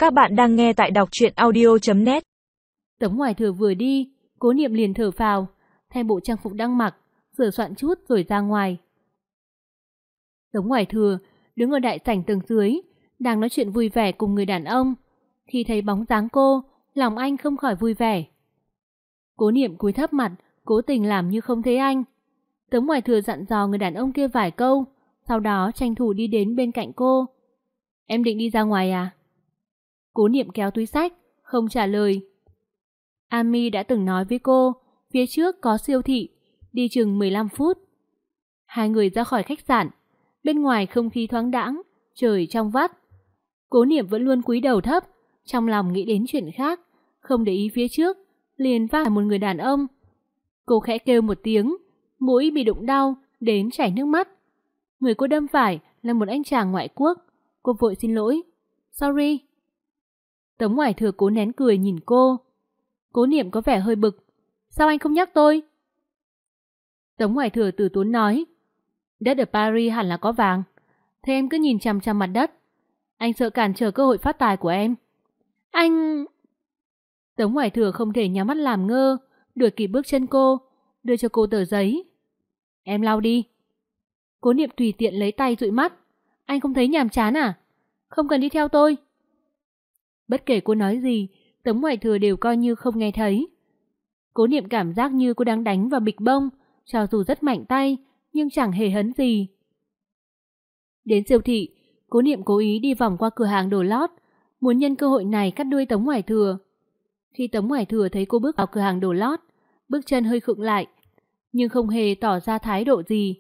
Các bạn đang nghe tại đọc truyện audio.net. Tống Hoài Thừa vừa đi, Cố Niệm liền thở phào, thay bộ trang phục đang mặc, sửa soạn chút rồi ra ngoài. Tống Hoài Thừa đứng ở đại sảnh tầng dưới, đang nói chuyện vui vẻ cùng người đàn ông. Khi thấy bóng dáng cô, lòng anh không khỏi vui vẻ. Cố Niệm cúi thấp mặt, cố tình làm như không thấy anh. Tống Hoài Thừa dặn dò người đàn ông kia vài câu, sau đó tranh thủ đi đến bên cạnh cô. Em định đi ra ngoài à? Cố Niệm kéo túi xách, không trả lời. Ami đã từng nói với cô, phía trước có siêu thị, đi chừng 15 phút. Hai người ra khỏi khách sạn, bên ngoài không khí thoáng đãng, trời trong vắt. Cố Niệm vẫn luôn cúi đầu thấp, trong lòng nghĩ đến chuyện khác, không để ý phía trước, liền va phải một người đàn ông. Cô khẽ kêu một tiếng, mũi bị đụng đau, đến chảy nước mắt. Người cô đâm phải là một anh chàng ngoại quốc, cô vội xin lỗi. Sorry. Tống Hoài Thừa cố nén cười nhìn cô. Cố Niệm có vẻ hơi bực. Sao anh không nhắc tôi? Tống Hoài Thừa từ tốn nói. Đất ở Paris hẳn là có vàng. Thế em cứ nhìn chằm chằm mặt đất. Anh sợ cản trở cơ hội phát tài của em. Anh... Tống Hoài Thừa không thể nhắm mắt làm ngơ, đuổi kịp bước chân cô, đưa cho cô tờ giấy. Em lau đi. Cố Niệm tùy tiện lấy tay dụi mắt. Anh không thấy nhàm chán à? Không cần đi theo tôi. Bất kể cô nói gì, Tống Hoài Thừa đều coi như không nghe thấy. Cố Niệm cảm giác như cô đang đánh vào bịch bông, cho dù rất mạnh tay, nhưng chẳng hề hấn gì. Đến siêu thị, Cố Niệm cố ý đi vòng qua cửa hàng đồ lót, muốn nhân cơ hội này cắt đuôi Tống Hoài Thừa. Khi Tống Hoài Thừa thấy cô bước vào cửa hàng đồ lót, bước chân hơi khựng lại, nhưng không hề tỏ ra thái độ gì.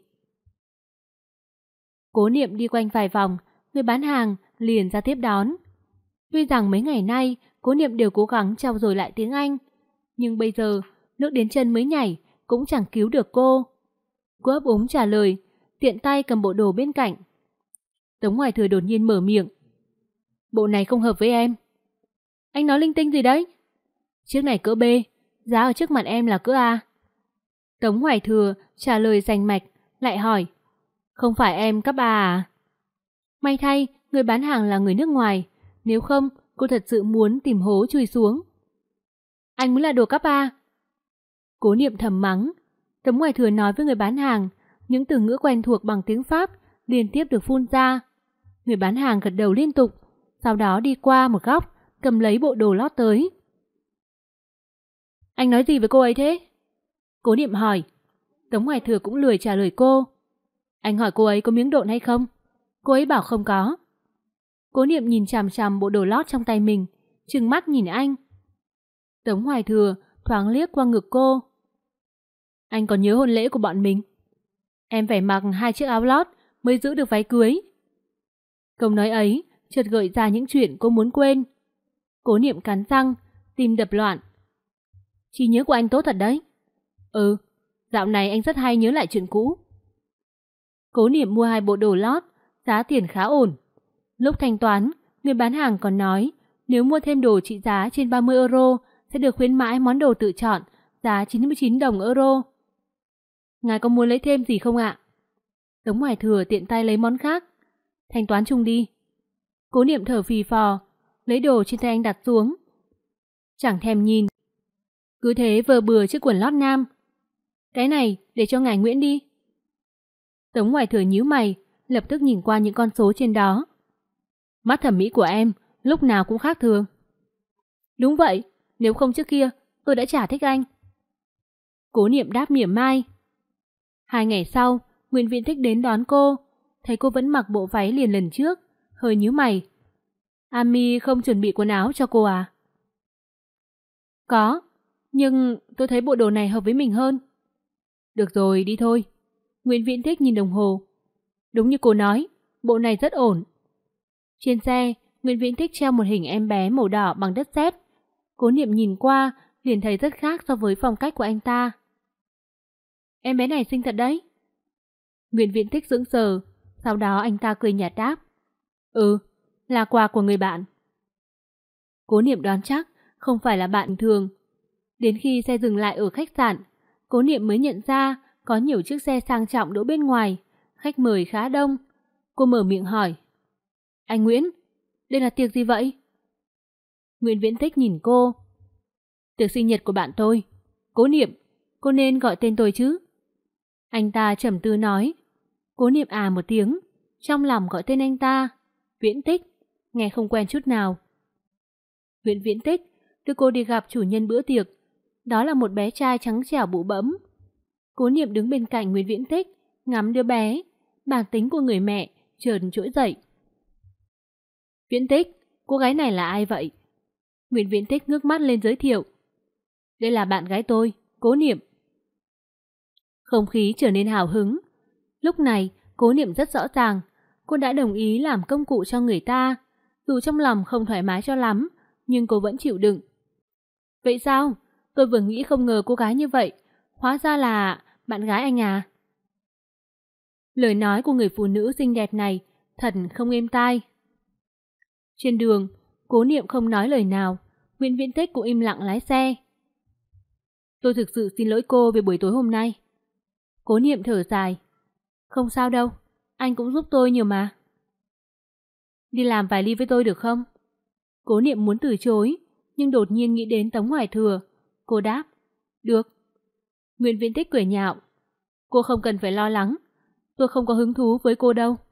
Cố Niệm đi quanh vài vòng, người bán hàng liền ra tiếp đón. Tuy rằng mấy ngày nay Cố Niệm đều cố gắng trau dồi lại tiếng Anh, nhưng bây giờ nước đến chân mới nhảy cũng chẳng cứu được cô. Cô ấp úng trả lời, tiện tay cầm bộ đồ bên cạnh. Tống Hoài Thừa đột nhiên mở miệng. Bộ này không hợp với em. Anh nói linh tinh gì đấy? Chiếc này cỡ B, giá ở trước mặt em là cỡ A. Tống Hoài Thừa trả lời rành mạch, lại hỏi. Không phải em cấp A à? May thay, người bán hàng là người nước ngoài. Nếu không, cô thật sự muốn tìm hố chui xuống. Anh muốn là đồ cấp A. Cố Niệm thầm mắng. Tống Hoài Thừa nói với người bán hàng, những từ ngữ quen thuộc bằng tiếng Pháp liên tiếp được phun ra. Người bán hàng gật đầu liên tục, sau đó đi qua một góc, cầm lấy bộ đồ lót tới. Anh nói gì với cô ấy thế? Cố Niệm hỏi. Tống Hoài Thừa cũng lười trả lời cô. Anh hỏi cô ấy có miếng độn hay không? Cô ấy bảo không có. Cố Niệm nhìn chằm chằm bộ đồ lót trong tay mình, trừng mắt nhìn anh. Tống Hoài Thừa thoáng liếc qua ngực cô. Anh còn nhớ hôn lễ của bọn mình? Em phải mặc 2 chiếc áo lót mới giữ được váy cưới. Câu nói ấy chợt gợi ra những chuyện cô muốn quên. Cố Niệm cắn răng, tim đập loạn. Trí nhớ của anh tốt thật đấy. Ừ, dạo này anh rất hay nhớ lại chuyện cũ. Cố Niệm mua 2 bộ đồ lót, giá tiền khá ổn. Lúc thanh toán, người bán hàng còn nói nếu mua thêm đồ trị giá trên 30 euro sẽ được khuyến mãi món đồ tự chọn giá 99 đồng euro. Ngài có muốn lấy thêm gì không ạ? Tống Hoài Thừa tiện tay lấy món khác. Thanh toán chung đi. Cố Niệm thở phì phò, lấy đồ trên tay anh đặt xuống. Chẳng thèm nhìn. Cứ thế vờ bừa chiếc quần lót nam. Cái này để cho ngài Nguyễn đi. Tống Hoài Thừa nhíu mày, lập tức nhìn qua những con số trên đó. Mắt thẩm mỹ của em lúc nào cũng khác thường. Đúng vậy, nếu không trước kia tôi đã chả thích anh. Cố Niệm đáp mỉa mai. 2 ngày sau, Nguyễn Viễn Thích đến đón cô, thấy cô vẫn mặc bộ váy liền lần trước, hơi nhíu mày. Ami không chuẩn bị quần áo cho cô à? Có, nhưng tôi thấy bộ đồ này hợp với mình hơn. Được rồi, đi thôi. Nguyễn Viễn Thích nhìn đồng hồ. Đúng như cô nói, bộ này rất ổn. Trên xe, Nguyễn Viễn Thích treo một hình em bé màu đỏ bằng đất sét. Cố Niệm nhìn qua, liền thấy rất khác so với phong cách của anh ta. Em bé này xinh thật đấy. Nguyễn Viễn Thích sững sờ, sau đó anh ta cười nhạt đáp. Ừ, là quà của người bạn. Cố Niệm đoán chắc không phải là bạn thường. Đến khi xe dừng lại ở khách sạn, Cố Niệm mới nhận ra có nhiều chiếc xe sang trọng đỗ bên ngoài, khách mời khá đông. Cô mở miệng hỏi. Anh Nguyễn, đây là tiệc gì vậy? Nguyễn Viễn Tích nhìn cô. Tiệc sinh nhật của bạn tôi. Cố Niệm, cô nên gọi tên tôi chứ? Anh ta trầm tư nói. Cố Niệm à một tiếng, trong lòng gọi tên anh ta. Viễn Tích, nghe không quen chút nào. Nguyễn Viễn Tích đưa cô đi gặp chủ nhân bữa tiệc. Đó là một bé trai trắng trẻo bụ bẫm. Cố Niệm đứng bên cạnh Nguyễn Viễn Tích, ngắm đứa bé. Bản tính của người mẹ chợt trỗi dậy. Viễn Tích, cô gái này là ai vậy? Nguyễn Viễn Tích ngước mắt lên giới thiệu. Đây là bạn gái tôi, Cố Niệm. Không khí trở nên hào hứng. Lúc này, Cố Niệm rất rõ ràng, cô đã đồng ý làm công cụ cho người ta. Dù trong lòng không thoải mái cho lắm, nhưng cô vẫn chịu đựng. Vậy sao? Tôi vừa nghĩ không ngờ cô gái như vậy. Hóa ra là bạn gái anh à? Lời nói của người phụ nữ xinh đẹp này thật không êm tai. Trên đường, Cố Niệm không nói lời nào. Nguyễn Viễn Tích cũng im lặng lái xe. Tôi thực sự xin lỗi cô về buổi tối hôm nay. Cố Niệm thở dài. Không sao đâu, anh cũng giúp tôi nhiều mà. Đi làm vài ly với tôi được không? Cố Niệm muốn từ chối, nhưng đột nhiên nghĩ đến Tống Hoài Thừa. Cô đáp, được. Nguyễn Viễn Tích cười nhạo. Cô không cần phải lo lắng, tôi không có hứng thú với cô đâu.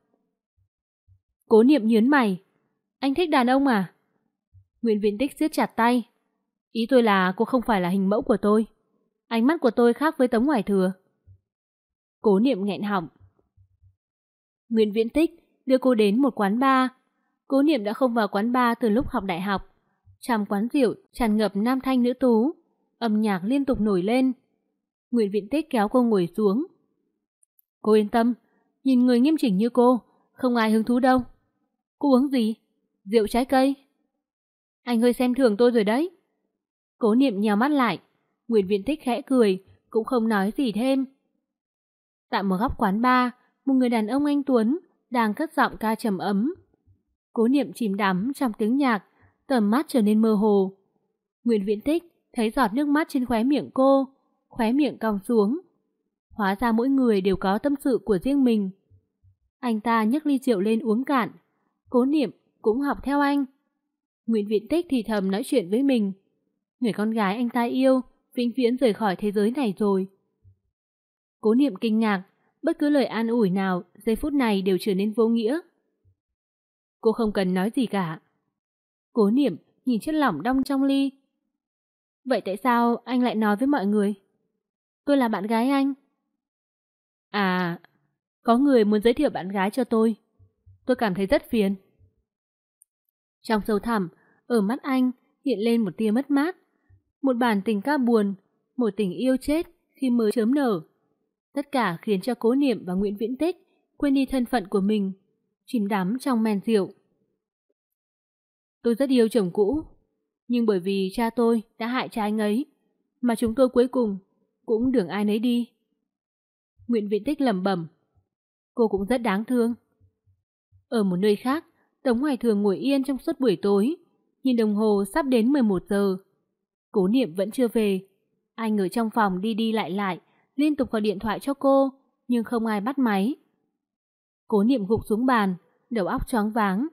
Cố Niệm nhớn mày. Anh thích đàn ông à? Nguyễn Viễn Tích siết chặt tay. Ý tôi là cô không phải là hình mẫu của tôi. Ánh mắt của tôi khác với Tống Hoài Thừa. Cố Niệm nghẹn họng. Nguyễn Viễn Tích đưa cô đến một quán bar. Cố Niệm đã không vào quán bar từ lúc học đại học. Trong quán rượu tràn ngập nam thanh nữ tú, âm nhạc liên tục nổi lên. Nguyễn Viễn Tích kéo cô ngồi xuống. Cô yên tâm, nhìn người nghiêm chỉnh như cô, không ai hứng thú đâu. Cô uống gì? Rượu trái cây? Anh hơi xem thường tôi rồi đấy. Cố Niệm nhào mắt lại. Nguyễn Viễn Tích khẽ cười, cũng không nói gì thêm. Tại một góc quán bar, một người đàn ông anh tuấn đang cất giọng ca trầm ấm. Cố Niệm chìm đắm trong tiếng nhạc, tầm mắt trở nên mơ hồ. Nguyễn Viễn Tích thấy giọt nước mắt trên khóe miệng cô, khóe miệng cong xuống. Hóa ra mỗi người đều có tâm sự của riêng mình. Anh ta nhấc ly rượu lên uống cạn. Cố Niệm cũng học theo anh. Nguyễn Viễn Tích thì thầm nói chuyện với mình. Người con gái anh ta yêu vĩnh viễn rời khỏi thế giới này rồi. Cố Niệm kinh ngạc, bất cứ lời an ủi nào giây phút này đều trở nên vô nghĩa. Cô không cần nói gì cả. Cố Niệm nhìn chất lỏng đong trong ly. Vậy tại sao anh lại nói với mọi người? Tôi là bạn gái anh. À, có người muốn giới thiệu bạn gái cho tôi. Tôi cảm thấy rất phiền. Trong sâu thẳm, ở mắt anh hiện lên một tia mất mát. Một bản tình ca buồn, một tình yêu chết khi mới chớm nở. Tất cả khiến cho Cố Niệm và Nguyễn Viễn Tích quên đi thân phận của mình, chìm đắm trong men rượu. Tôi rất yêu chồng cũ, nhưng bởi vì cha tôi đã hại cha anh ấy, mà chúng tôi cuối cùng cũng đường ai nấy đi. Nguyễn Viễn Tích lẩm bẩm. Cô cũng rất đáng thương. Ở một nơi khác, Tống Hoài Thường ngồi yên trong suốt buổi tối, nhìn đồng hồ sắp đến 11 giờ. Cố Niệm vẫn chưa về. Anh ở trong phòng đi đi lại, liên tục gọi điện thoại cho cô, nhưng không ai bắt máy. Cố Niệm gục xuống bàn, đầu óc choáng váng.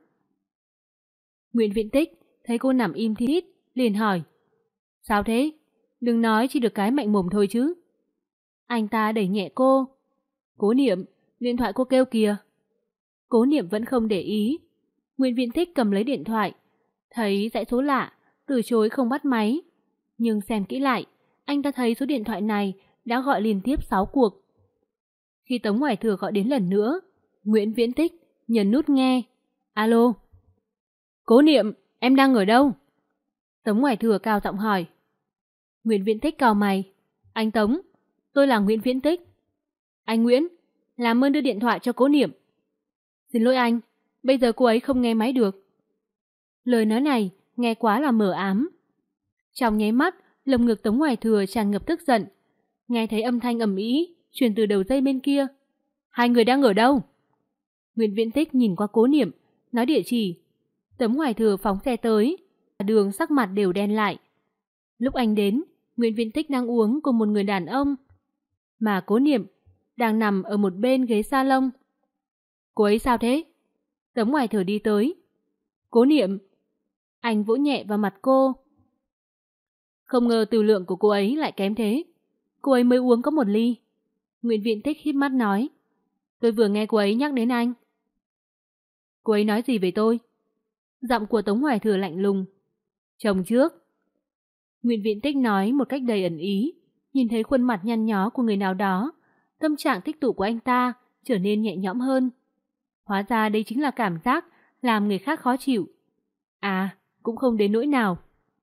Nguyễn Viễn Tích thấy cô nằm im thít, liền hỏi. Sao thế? Đừng nói chỉ được cái mạnh mồm thôi chứ. Anh ta đẩy nhẹ cô. Cố Niệm, điện thoại cô kêu kìa. Cố Niệm vẫn không để ý. Nguyễn Viễn Tích cầm lấy điện thoại, thấy dãy số lạ, từ chối không bắt máy. Nhưng xem kỹ lại, anh ta thấy số điện thoại này đã gọi liên tiếp 6 cuộc. Khi Tống Hoài Thừa gọi đến lần nữa, Nguyễn Viễn Tích nhấn nút nghe. Alo. Cố Niệm, em đang ở đâu? Tống Hoài Thừa cao giọng hỏi. Nguyễn Viễn Tích cau mày. Anh Tống, tôi là Nguyễn Viễn Tích. Anh Nguyễn, làm ơn đưa điện thoại cho Cố Niệm. Xin lỗi anh, bây giờ cô ấy không nghe máy được. Lời nói này nghe quá là mờ ám. Trong nháy mắt, lồng ngực Tống Hoài Thừa tràn ngập tức giận. Nghe thấy âm thanh ầm ĩ truyền từ đầu dây bên kia. Hai người đang ở đâu? Nguyễn Viễn Tích nhìn qua Cố Niệm, nói địa chỉ. Tống Hoài Thừa phóng xe tới, đường sắc mặt đều đen lại. Lúc anh đến, Nguyễn Viễn Tích đang uống cùng một người đàn ông, mà Cố Niệm đang nằm ở một bên ghế salon. Cô ấy sao thế? Tống Hoài Thừa đi tới. Cố Niệm. Anh vỗ nhẹ vào mặt cô. Không ngờ tiểu lượng của cô ấy lại kém thế. Cô ấy mới uống có 1 ly. Nguyễn Viễn Tích híp mắt nói. Tôi vừa nghe cô ấy nhắc đến anh. Cô ấy nói gì về tôi? Giọng của Tống Hoài Thừa lạnh lùng. Chồng trước. Nguyễn Viễn Tích nói một cách đầy ẩn ý. Nhìn thấy khuôn mặt nhăn nhó của người nào đó, tâm trạng tích tụ của anh ta trở nên nhẹ nhõm hơn. Hóa ra đây chính là cảm giác làm người khác khó chịu. À, cũng không đến nỗi nào.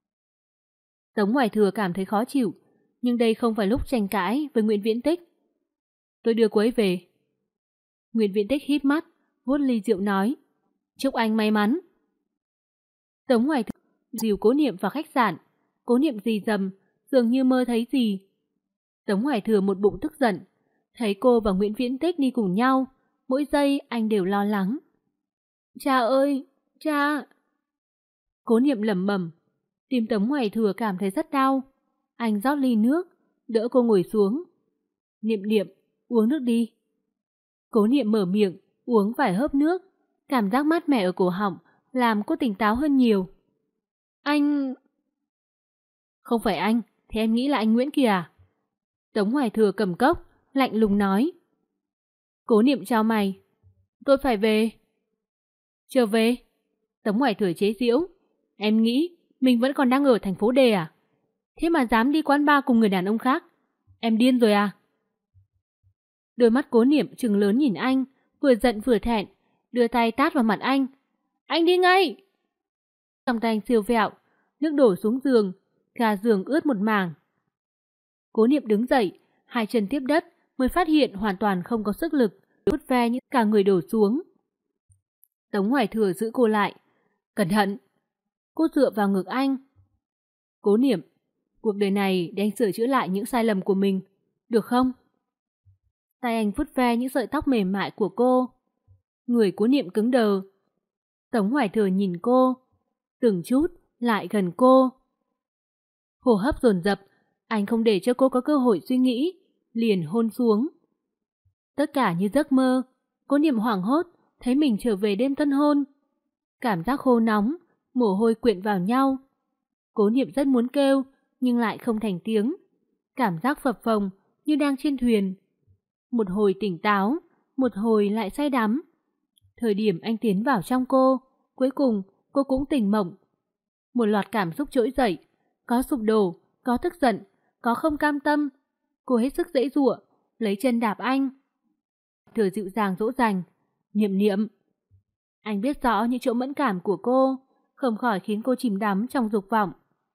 Tống Hoài Thừa cảm thấy khó chịu, nhưng đây không phải lúc tranh cãi với Nguyễn Viễn Tích. Tôi đưa cô ấy về. Nguyễn Viễn Tích híp mắt, vuốt ly rượu nói. Chúc anh may mắn. Tống Hoài Thừa dìu Cố Niệm vào khách sạn. Cố Niệm rì rầm, dường như mơ thấy gì. Tống Hoài Thừa một bụng tức giận. Thấy cô và Nguyễn Viễn Tích đi cùng nhau, mỗi giây anh đều lo lắng. Cha ơi, cha! Cố Niệm lẩm bẩm. Tim Tống Hoài Thừa cảm thấy rất đau. Anh rót ly nước, đỡ cô ngồi xuống. Niệm Niệm, uống nước đi. Cố Niệm mở miệng, uống vài hớp nước. Cảm giác mát mẻ ở cổ họng làm cô tỉnh táo hơn nhiều. Anh... Không phải anh, thì em nghĩ là anh Nguyễn kìa à? Tống Hoài Thừa cầm cốc, lạnh lùng nói. Cố Niệm chau mày. Tôi phải về. Trở về? Tống Hoài Thừa chế giễu. Em nghĩ mình vẫn còn đang ở thành phố D à? Thế mà dám đi quán bar cùng người đàn ông khác. Em điên rồi à? Đôi mắt Cố Niệm trừng lớn nhìn anh, vừa giận vừa thẹn, đưa tay tát vào mặt anh. Anh đi ngay! Trong tay anh siêu vẹo, nước đổ xuống giường, gà giường ướt một mảng. Cố Niệm đứng dậy, 2 chân tiếp đất mới phát hiện hoàn toàn không có sức lực, vút ve những cả người đổ xuống. Tống Hoài Thừa giữ cô lại. Cẩn thận! Cô dựa vào ngực anh. Cố Niệm, cuộc đời này để anh sửa chữa lại những sai lầm của mình, được không? Tay anh vuốt ve những sợi tóc mềm mại của cô. Người Cố Niệm cứng đờ. Tống Hoài Thừa nhìn cô, từng chút lại gần cô. Hô hấp dồn dập, anh không để cho cô có cơ hội suy nghĩ, liền hôn xuống. Tất cả như giấc mơ. Cố Niệm hoảng hốt, thấy mình trở về đêm tân hôn. Cảm giác khô nóng, mồ hôi quyện vào nhau. Cố Niệm rất muốn kêu, nhưng lại không thành tiếng. Cảm giác phập phồng như đang trên thuyền. Một hồi tỉnh táo, một hồi lại say đắm. Thời điểm anh tiến vào trong cô, cuối cùng cô cũng tỉnh mộng. Một loạt cảm xúc trỗi dậy, có sụp đổ, có tức giận, có không cam tâm. Cô hết sức giãy giụa, lấy chân đạp anh. Thừa dịu dàng dỗ dành. Niệm Niệm. Anh biết rõ những chỗ mẫn cảm của cô, không khỏi khiến cô chìm đắm trong dục vọng.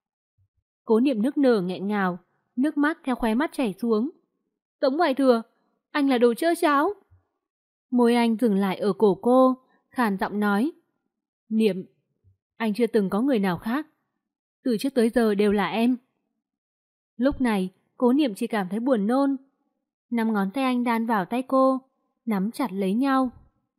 Cố Niệm nức nở nghẹn ngào, nước mắt theo khóe mắt chảy xuống. Tống Hoài Thừa, anh là đồ trơ cháo. Môi anh dừng lại ở cổ cô, khàn giọng nói. Niệm, anh chưa từng có người nào khác. Từ trước tới giờ đều là em. Lúc này, Cố Niệm chỉ cảm thấy buồn nôn. 5 ngón tay anh đan vào tay cô, nắm chặt lấy nhau.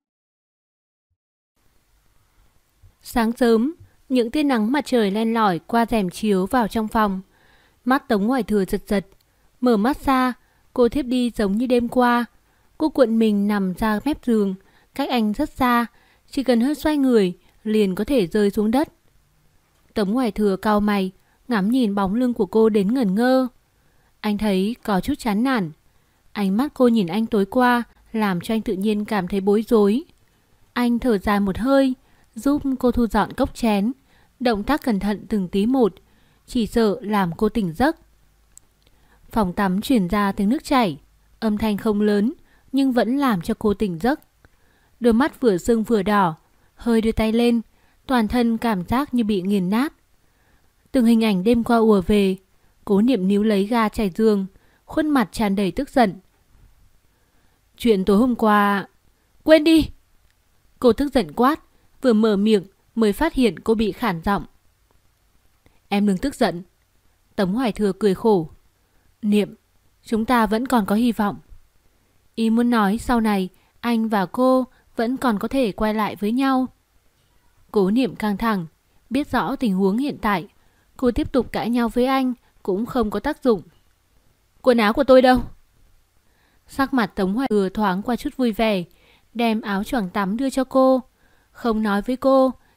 Sáng sớm, những tia nắng mặt trời len lỏi qua rèm chiếu vào trong phòng. Mắt Tống Hoài Thừa giật giật. Mở mắt ra, cô thiếp đi giống như đêm qua. Cô cuộn mình nằm ra mép giường, cách anh rất xa, chỉ cần hơi xoay người liền có thể rơi xuống đất. Tống Hoài Thừa cau mày, ngắm nhìn bóng lưng của cô đến ngẩn ngơ. Anh thấy có chút chán nản. Ánh mắt cô nhìn anh tối qua làm cho anh tự nhiên cảm thấy bối rối. Anh thở dài một hơi, giúp cô thu dọn cốc chén, động tác cẩn thận từng tí một, chỉ sợ làm cô tỉnh giấc. Phòng tắm truyền ra tiếng nước chảy, âm thanh không lớn nhưng vẫn làm cho cô tỉnh giấc. Đôi mắt vừa sưng vừa đỏ, hơi đưa tay lên, toàn thân cảm giác như bị nghiền nát. Từng hình ảnh đêm qua ùa về. Cố Niệm níu lấy ga trải giường, khuôn mặt tràn đầy tức giận. Chuyện tối hôm qua... Quên đi! Cô tức giận quát, vừa mở miệng mới phát hiện cô bị khản giọng. Em đừng tức giận. Tống Hoài Thừa cười khổ. Niệm, chúng ta vẫn còn có hy vọng. Ý muốn nói sau này anh và cô vẫn còn có thể quay lại với nhau. Cố Niệm căng thẳng, biết rõ tình huống hiện tại. Cô tiếp tục cãi nhau với anh cũng không có tác dụng. Quần áo của tôi đâu? Sắc mặt Tống Hoài Thừa thoáng qua chút vui vẻ, đem áo choàng tắm đưa cho cô. Không nói với cô,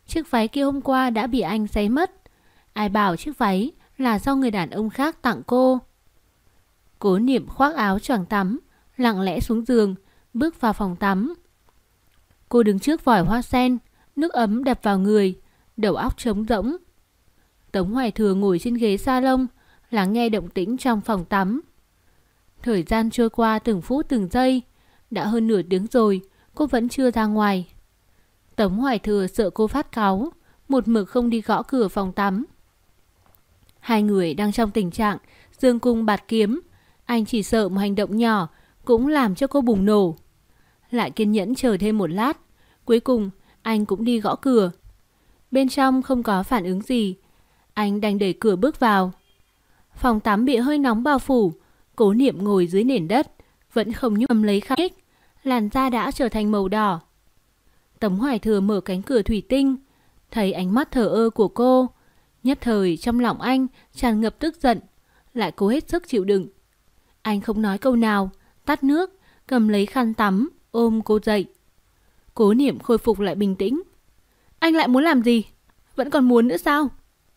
chiếc váy kia hôm qua đã bị anh xé mất. Ai bảo chiếc váy là do người đàn ông khác tặng cô. Cố Niệm khoác áo choàng tắm, lặng lẽ xuống giường, bước vào phòng tắm. Cô đứng trước vòi hoa sen, nước ấm đập vào người, đầu óc trống rỗng. Tống Hoài Thừa ngồi trên ghế salon, lắng nghe động tĩnh trong phòng tắm. Thời gian trôi qua từng phút từng giây, đã hơn nửa tiếng rồi, cô vẫn chưa ra ngoài. Tống Hoài Thừa sợ cô phát cáu, một mực không đi gõ cửa phòng tắm. Hai người đang trong tình trạng dương cung bạt kiếm, anh chỉ sợ một hành động nhỏ cũng làm cho cô bùng nổ. Lại kiên nhẫn chờ thêm một lát, cuối cùng anh cũng đi gõ cửa. Bên trong không có phản ứng gì, anh đành đẩy cửa bước vào. Phòng tắm bị hơi nóng bao phủ, Cố Niệm ngồi dưới nền đất, vẫn không nhúc, cầm lấy khăn ích, làn da đã trở thành màu đỏ. Tống Hoài Thừa mở cánh cửa thủy tinh, thấy ánh mắt thờ ơ của cô, nhất thời trong lòng anh tràn ngập tức giận, lại cố hết sức chịu đựng. Anh không nói câu nào, tắt nước, cầm lấy khăn tắm, ôm cô dậy. Cố Niệm khôi phục lại bình tĩnh. Anh lại muốn làm gì? Vẫn còn muốn nữa sao?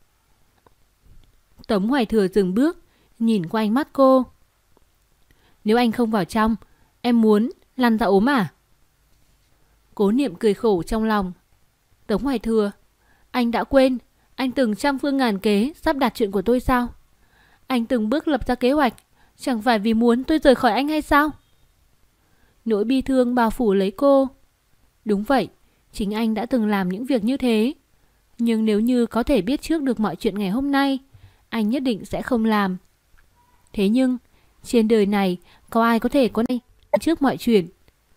Tống Hoài Thừa dừng bước, nhìn qua ánh mắt cô. Nếu anh không vào trong, em muốn lăn ra ốm à? Cố Niệm cười khổ trong lòng. Tống Hoài Thừa, anh đã quên, anh từng trăm phương ngàn kế sắp đặt chuyện của tôi sao? Anh từng bước lập ra kế hoạch, chẳng phải vì muốn tôi rời khỏi anh hay sao? Nỗi bi thương bao phủ lấy cô. Đúng vậy, chính anh đã từng làm những việc như thế. Nhưng nếu như có thể biết trước được mọi chuyện ngày hôm nay, anh nhất định sẽ không làm. Thế nhưng, trên đời này có ai có thể có nay trước mọi chuyện?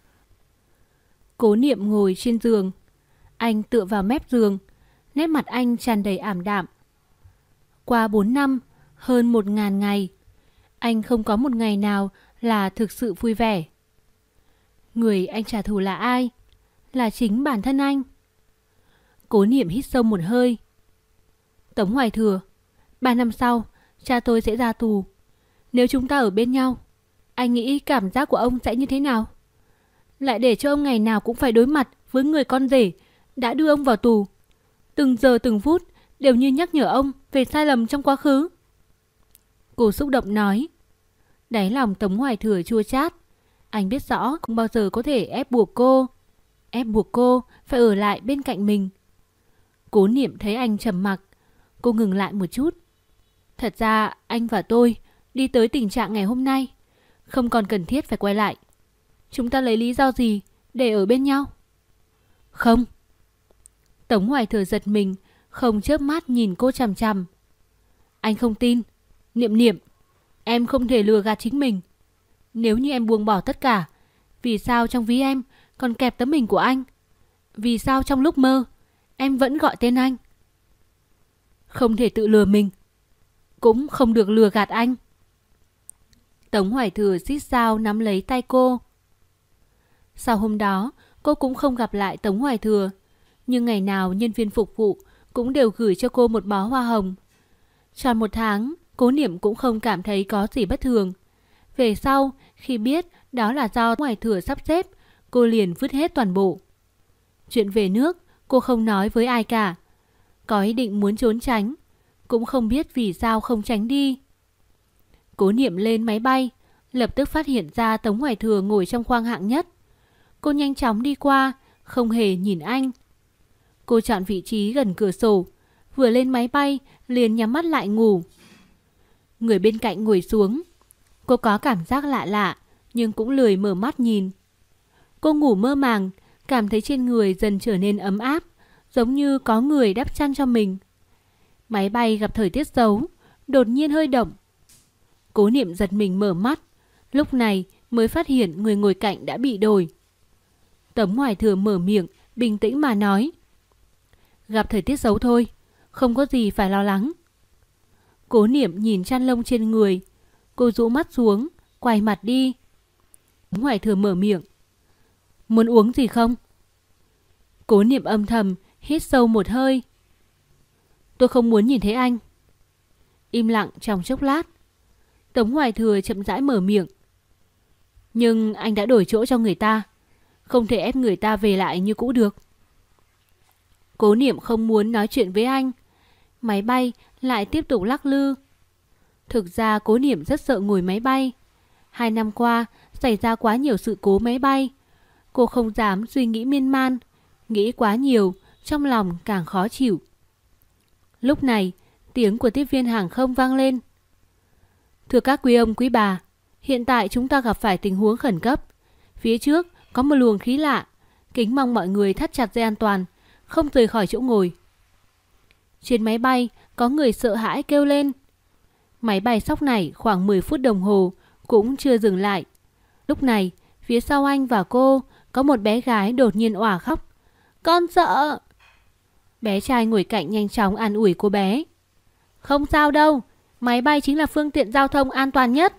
Cố Niệm ngồi trên giường, anh tựa vào mép giường, nét mặt anh tràn đầy ảm đạm. Qua 4 năm, hơn 1000 ngày, anh không có một ngày nào là thực sự vui vẻ. Người anh trả thù là ai? Là chính bản thân anh. Cố Niệm hít sâu một hơi. Tống Hoài Thừa, 3 năm sau, cha tôi sẽ ra tù. Nếu chúng ta ở bên nhau, anh nghĩ cảm giác của ông sẽ như thế nào? Lại để cho ông ngày nào cũng phải đối mặt với người con rể đã đưa ông vào tù. Từng giờ từng phút đều như nhắc nhở ông về sai lầm trong quá khứ. Cô xúc động nói. Đáy lòng Tống Hoài Thừa chua chát. Anh biết rõ không bao giờ có thể ép buộc cô phải ở lại bên cạnh mình. Cố Niệm thấy anh trầm mặc, cô ngừng lại một chút. Thật ra anh và tôi đi tới tình trạng ngày hôm nay không còn cần thiết phải quay lại. Chúng ta lấy lý do gì để ở bên nhau? Không. Tống Hoài Thừa giật mình, không chớp mắt nhìn cô chằm chằm. Anh không tin. Niệm, em không thể lừa gạt chính mình. Nếu như em buông bỏ tất cả, vì sao trong ví em còn kẹp tấm hình của anh? Vì sao trong lúc mơ em vẫn gọi tên anh? Không thể tự lừa mình, cũng không được lừa gạt anh. Tống Hoài Thừa xít sao nắm lấy tay cô. Sau hôm đó, cô cũng không gặp lại Tống Hoài Thừa, nhưng ngày nào nhân viên phục vụ cũng đều gửi cho cô một bó hoa hồng. Tròn 1 tháng, Cố Niệm cũng không cảm thấy có gì bất thường. Về sau, khi biết đó là do Tống Hoài Thừa sắp xếp, cô liền vứt hết toàn bộ. Chuyện về nước, cô không nói với ai cả. Có ý định muốn trốn tránh, cũng không biết vì sao không tránh đi. Cố Niệm lên máy bay, lập tức phát hiện ra Tống Hoài Thừa ngồi trong khoang hạng nhất. Cô nhanh chóng đi qua, không hề nhìn anh. Cô chọn vị trí gần cửa sổ, vừa lên máy bay liền nhắm mắt lại ngủ. Người bên cạnh ngồi xuống. Cô có cảm giác lạ lạ, nhưng cũng lười mở mắt nhìn. Cô ngủ mơ màng, cảm thấy trên người dần trở nên ấm áp, giống như có người đắp chăn cho mình. Máy bay gặp thời tiết xấu, đột nhiên hơi động. Cố Niệm giật mình mở mắt, lúc này mới phát hiện người ngồi cạnh đã bị đổi. Tống Hoài Thừa mở miệng, bình tĩnh mà nói. Gặp thời tiết xấu thôi, không có gì phải lo lắng. Cố Niệm nhìn chăn lông trên người, cô rũ mắt xuống, quay mặt đi. Tống Hoài Thừa mở miệng. Muốn uống gì không? Cố Niệm âm thầm, hít sâu một hơi. Tôi không muốn nhìn thấy anh. Im lặng trong chốc lát. Tống Hoài Thừa chậm rãi mở miệng. Nhưng anh đã đổi chỗ cho người ta, không thể ép người ta về lại như cũ được. Cố Niệm không muốn nói chuyện với anh. Máy bay lại tiếp tục lắc lư. Thực ra Cố Niệm rất sợ ngồi máy bay. 2 năm qua xảy ra quá nhiều sự cố máy bay. Cô không dám suy nghĩ miên man. Nghĩ quá nhiều, trong lòng càng khó chịu. Lúc này, tiếng của tiếp viên hàng không vang lên. Thưa các quý ông quý bà, hiện tại chúng ta gặp phải tình huống khẩn cấp. Phía trước có một luồng khí lạ. Kính mong mọi người thắt chặt dây an toàn, không rời khỏi chỗ ngồi. Trên máy bay có người sợ hãi kêu lên. Máy bay sóc nảy khoảng 10 phút đồng hồ cũng chưa dừng lại. Lúc này, phía sau anh và cô có một bé gái đột nhiên òa khóc. Con sợ. Bé trai ngồi cạnh nhanh chóng an ủi cô bé. Không sao đâu, máy bay chính là phương tiện giao thông an toàn nhất.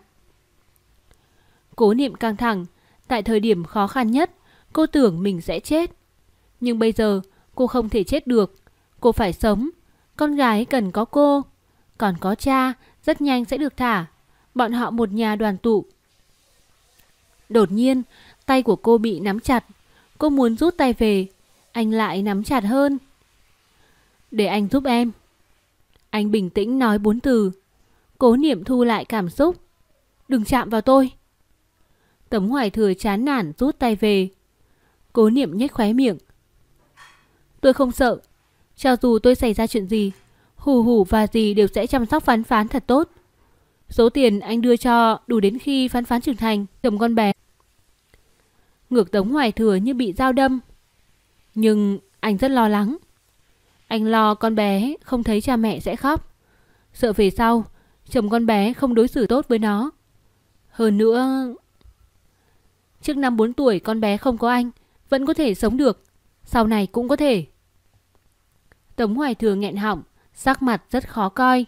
Cố Niệm căng thẳng. Tại thời điểm khó khăn nhất, cô tưởng mình sẽ chết. Nhưng bây giờ cô không thể chết được. Cô phải sống. Con gái cần có cô. Còn có cha, rất nhanh sẽ được thả. Bọn họ một nhà đoàn tụ. Đột nhiên, tay của cô bị nắm chặt. Cô muốn rút tay về. Anh lại nắm chặt hơn. Để anh giúp em. Anh bình tĩnh nói 4 từ. Cố Niệm thu lại cảm xúc. Đừng chạm vào tôi. Tống Hoài Thừa chán nản rút tay về. Cố Niệm nhếch khóe miệng. Tôi không sợ. Cho dù tôi xảy ra chuyện gì, Hù Hù và dì đều sẽ chăm sóc Phán Phán thật tốt. Số tiền anh đưa cho đủ đến khi Phán Phán trưởng thành, chồng con bé. Ngược Tống Hoài Thừa như bị dao đâm. Nhưng anh rất lo lắng. Anh lo con bé không thấy cha mẹ sẽ khóc. Sợ về sau chồng con bé không đối xử tốt với nó. Hơn nữa, trước năm 4 tuổi con bé không có anh vẫn có thể sống được. Sau này cũng có thể. Tống Hoài Thừa nghẹn họng, sắc mặt rất khó coi.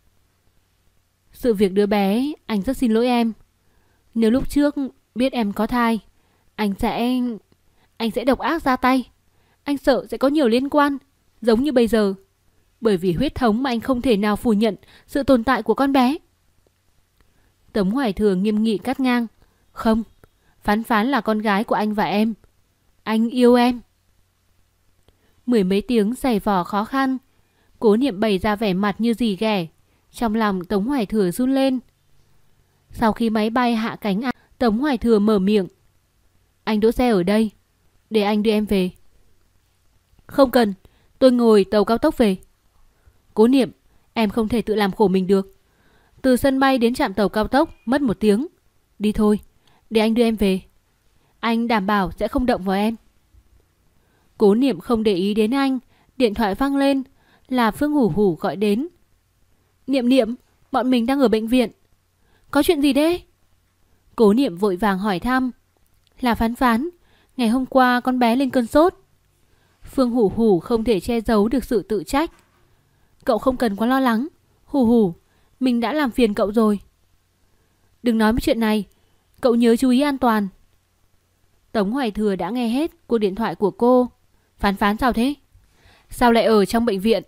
Sự việc đứa bé, anh rất xin lỗi em. Nếu lúc trước biết em có thai, anh sẽ độc ác ra tay. Anh sợ sẽ có nhiều liên quan, giống như bây giờ. Bởi vì huyết thống mà anh không thể nào phủ nhận sự tồn tại của con bé. Tống Hoài Thừa nghiêm nghị cắt ngang. Không, Phán Phán là con gái của anh và em. Anh yêu em. 10 mấy tiếng giày vò khó khăn, Cố Niệm bày ra vẻ mặt như rỉ ghẻ. Trong lòng Tống Hoài Thừa run lên. Sau khi máy bay hạ cánh, Tống Hoài Thừa mở miệng. Anh đỗ xe ở đây, để anh đưa em về. Không cần, tôi ngồi tàu cao tốc về. Cố Niệm, em không thể tự làm khổ mình được. Từ sân bay đến trạm tàu cao tốc mất 1 tiếng. Đi thôi, để anh đưa em về. Anh đảm bảo sẽ không động vào em. Cố Niệm không để ý đến anh. Điện thoại vang lên. Là Phương Hủ Hủ gọi đến. Niệm Niệm, bọn mình đang ở bệnh viện. Có chuyện gì đấy? Cố Niệm vội vàng hỏi thăm. Là Phán Phán, ngày hôm qua con bé lên cơn sốt. Phương Hủ Hủ không thể che giấu được sự tự trách. Cậu không cần quá lo lắng. Hủ Hủ, mình đã làm phiền cậu rồi. Đừng nói chuyện này, cậu nhớ chú ý an toàn. Tống Hoài Thừa đã nghe hết cuộc điện thoại của cô. Phán Phán sao thế? Sao lại ở trong bệnh viện?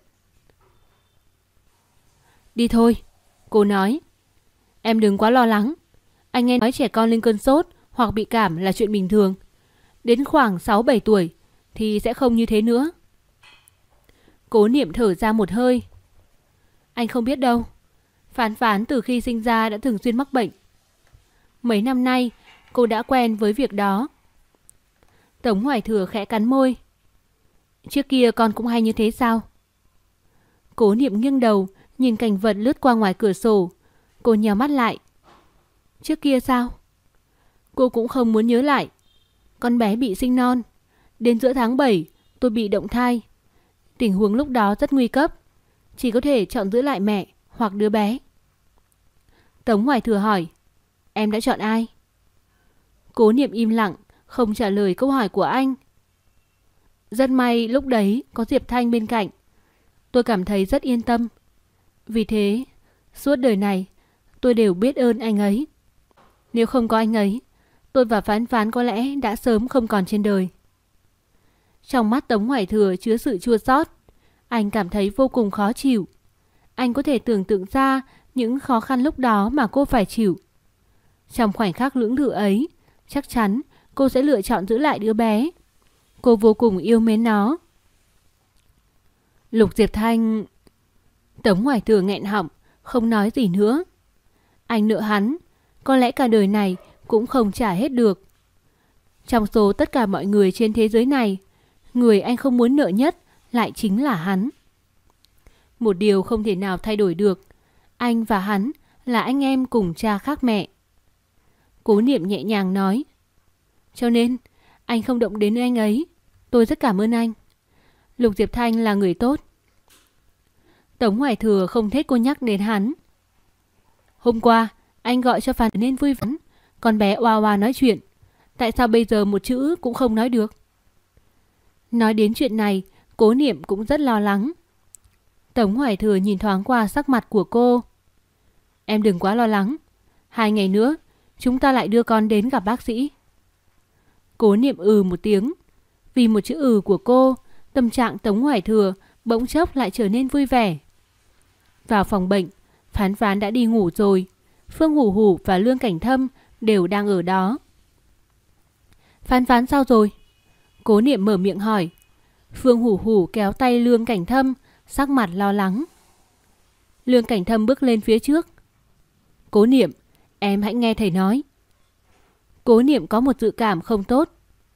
Đi thôi, cô nói. Em đừng quá lo lắng. Anh nghe nói trẻ con lên cơn sốt hoặc bị cảm là chuyện bình thường. Đến khoảng 6-7 tuổi thì sẽ không như thế nữa. Cố Niệm thở ra một hơi. Anh không biết đâu. Phán Phán từ khi sinh ra đã thường xuyên mắc bệnh. Mấy năm nay cô đã quen với việc đó. Tống Hoài Thừa khẽ cắn môi. Trước kia con cũng hay như thế sao? Cố Niệm nghiêng đầu nhìn cảnh vật lướt qua ngoài cửa sổ. Cô nheo mắt lại. Trước kia sao? Cô cũng không muốn nhớ lại. Con bé bị sinh non. Đến giữa tháng 7 tôi bị động thai. Tình huống lúc đó rất nguy cấp. Chỉ có thể chọn giữ lại mẹ hoặc đứa bé. Tống Hoài Thừa hỏi. Em đã chọn ai? Cố Niệm im lặng, không trả lời câu hỏi của anh. Rất may lúc đấy có Diệp Thanh bên cạnh. Tôi cảm thấy rất yên tâm. Vì thế, suốt đời này tôi đều biết ơn anh ấy. Nếu không có anh ấy, tôi và Phán Phán có lẽ đã sớm không còn trên đời. Trong mắt Tống Hoài Thừa chứa sự chua xót. Anh cảm thấy vô cùng khó chịu. Anh có thể tưởng tượng ra những khó khăn lúc đó mà cô phải chịu. Trong khoảnh khắc lưỡng lự ấy, chắc chắn cô sẽ lựa chọn giữ lại đứa bé. Cô vô cùng yêu mến nó. Lục Diệp Thanh... Tống Hoài Thừa nghẹn họng, không nói gì nữa. Anh nợ hắn, có lẽ cả đời này cũng không trả hết được. Trong số tất cả mọi người trên thế giới này, người anh không muốn nợ nhất lại chính là hắn. Một điều không thể nào thay đổi được, anh và hắn là anh em cùng cha khác mẹ. Cố Niệm nhẹ nhàng nói. Cho nên, anh không động đến anh ấy. Tôi rất cảm ơn anh. Lục Diệp Thanh là người tốt. Tống Hoài Thừa không thích cô nhắc đến hắn. Hôm qua, anh gọi cho Phan nên vui vẻ. Con bé oa oa nói chuyện. Tại sao bây giờ một chữ cũng không nói được? Nói đến chuyện này, Cố Niệm cũng rất lo lắng. Tống Hoài Thừa nhìn thoáng qua sắc mặt của cô. Em đừng quá lo lắng. 2 ngày nữa, chúng ta lại đưa con đến gặp bác sĩ. Cố Niệm một tiếng. Vì một chữ của cô, tâm trạng Tống Hoài Thừa bỗng chốc lại trở nên vui vẻ. Vào phòng bệnh, Phán Phán đã đi ngủ rồi. Phương Hủ Hủ và Lương Cảnh Thâm đều đang ở đó. Phán Phán sao rồi? Cố Niệm mở miệng hỏi. Phương Hủ Hủ kéo tay Lương Cảnh Thâm, sắc mặt lo lắng. Lương Cảnh Thâm bước lên phía trước. Cố Niệm, em hãy nghe thầy nói. Cố Niệm có một dự cảm không tốt.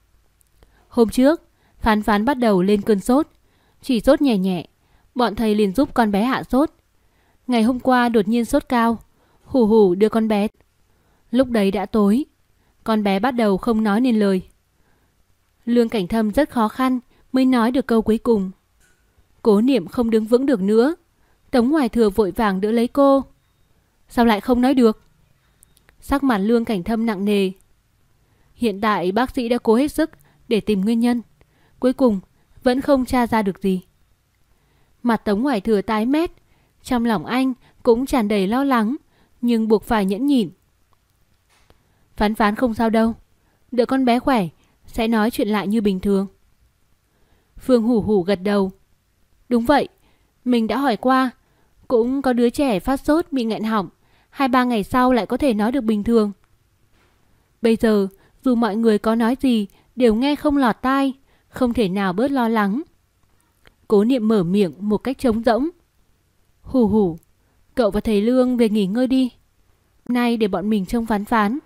Hôm trước, Phán Phán bắt đầu lên cơn sốt. Chỉ sốt nhẹ nhẹ, bọn thầy liền giúp con bé hạ sốt. Ngày hôm qua đột nhiên sốt cao, Hủ Hủ đưa con bé. Lúc đấy đã tối, con bé bắt đầu không nói nên lời. Lương Cảnh Thâm rất khó khăn mới nói được câu cuối cùng. Cố Niệm không đứng vững được nữa. Tống Hoài Thừa vội vàng đỡ lấy cô. Sao lại không nói được? Sắc mặt Lương Cảnh Thâm nặng nề. Hiện tại bác sĩ đã cố hết sức để tìm nguyên nhân. Cuối cùng vẫn không tra ra được gì. Mặt Tống Hoài Thừa tái mét. Trong lòng anh cũng tràn đầy lo lắng, nhưng buộc phải nhẫn nhịn. Phán Phán không sao đâu. Đợi con bé khỏe sẽ nói chuyện lại như bình thường. Phương Hủ Hủ gật đầu. Đúng vậy, mình đã hỏi qua. Cũng có đứa trẻ phát sốt bị nghẹn họng, 2-3 ngày sau lại có thể nói được bình thường. Bây giờ dù mọi người có nói gì đều nghe không lọt tai, không thể nào bớt lo lắng. Cố Niệm mở miệng một cách trống rỗng. Hủ Hủ, cậu và thầy Lương về nghỉ ngơi đi. Nay để bọn mình trông Phán Phán.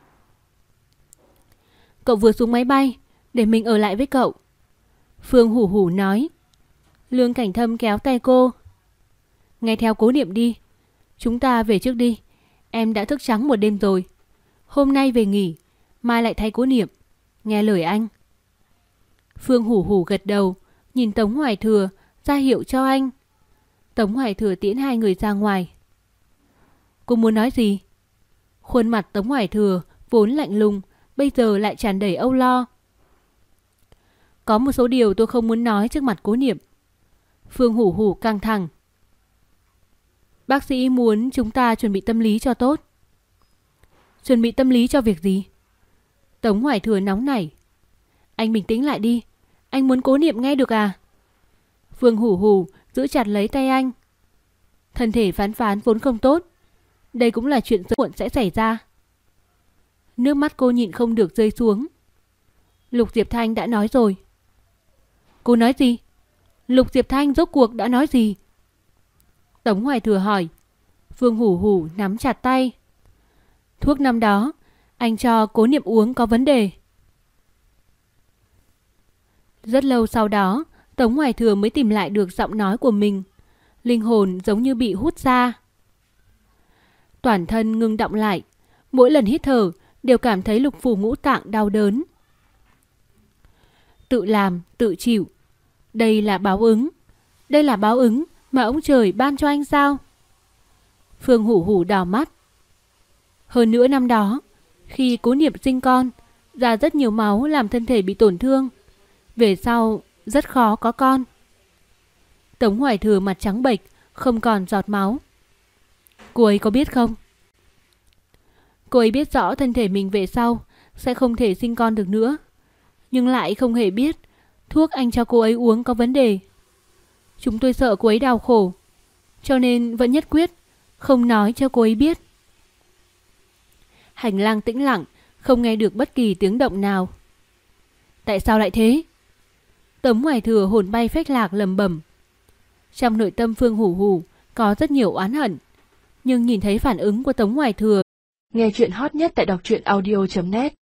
Cậu vừa xuống máy bay, để mình ở lại với cậu. Phương Hủ Hủ nói. Lương Cảnh Thâm kéo tay cô. Nghe theo Cố Niệm đi. Chúng ta về trước đi. Em đã thức trắng một đêm rồi. Hôm nay về nghỉ, mai lại thay Cố Niệm. Nghe lời anh. Phương Hủ Hủ gật đầu, nhìn Tống Hoài Thừa ra hiệu cho anh. Tống Hoài Thừa tiễn 2 người ra ngoài. Cô muốn nói gì? Khuôn mặt Tống Hoài Thừa vốn lạnh lùng, bây giờ lại tràn đầy âu lo. Có một số điều tôi không muốn nói trước mặt Cố Niệm. Phương Hủ Hủ căng thẳng. Bác sĩ muốn chúng ta chuẩn bị tâm lý cho tốt. Chuẩn bị tâm lý cho việc gì? Tống Hoài Thừa nóng nảy. Anh bình tĩnh lại đi. Anh muốn Cố Niệm nghe được à? Phương Hủ Hủ giữ chặt lấy tay anh. Thân thể Phán Phán vốn không tốt. Đây cũng là chuyện sớm muộn sẽ xảy ra. Nước mắt cô nhịn không được rơi xuống. Lục Diệp Thanh đã nói rồi. Cô nói gì? Lục Diệp Thanh rốt cuộc đã nói gì? Tống Hoài Thừa hỏi. Phương Hủ Hủ nắm chặt tay. Thuốc năm đó anh cho Cố Niệm uống có vấn đề. Rất lâu sau đó, Tống Hoài Thừa mới tìm lại được giọng nói của mình. Linh hồn giống như bị hút ra. Toàn thân ngưng đọng lại. Mỗi lần hít thở đều cảm thấy lục phủ ngũ tạng đau đớn. Tự làm, tự chịu. Đây là báo ứng. Đây là báo ứng mà ông trời ban cho anh sao? Phương Hủ Hủ đỏ mắt. Hơn nữa năm đó, khi Cố Niệm sinh con, ra rất nhiều máu làm thân thể bị tổn thương. Về sau, rất khó có con. Tống Hoài Thừa mặt trắng bệch, không còn giọt máu. Cô ấy có biết không? Cô ấy biết rõ thân thể mình về sau sẽ không thể sinh con được nữa. Nhưng lại không hề biết thuốc anh cho cô ấy uống có vấn đề. Chúng tôi sợ cô ấy đau khổ, cho nên vẫn nhất quyết không nói cho cô ấy biết. Hành lang tĩnh lặng, không nghe được bất kỳ tiếng động nào. Tại sao lại thế? Tống Hoài Thừa hồn bay phách lạc lẩm bẩm. Trong nội tâm Phương Hủ Hủ có rất nhiều oán hận, nhưng nhìn thấy phản ứng của Tống Ngoài Thừa. Nghe chuyện hot nhất tại đọc truyện audio.net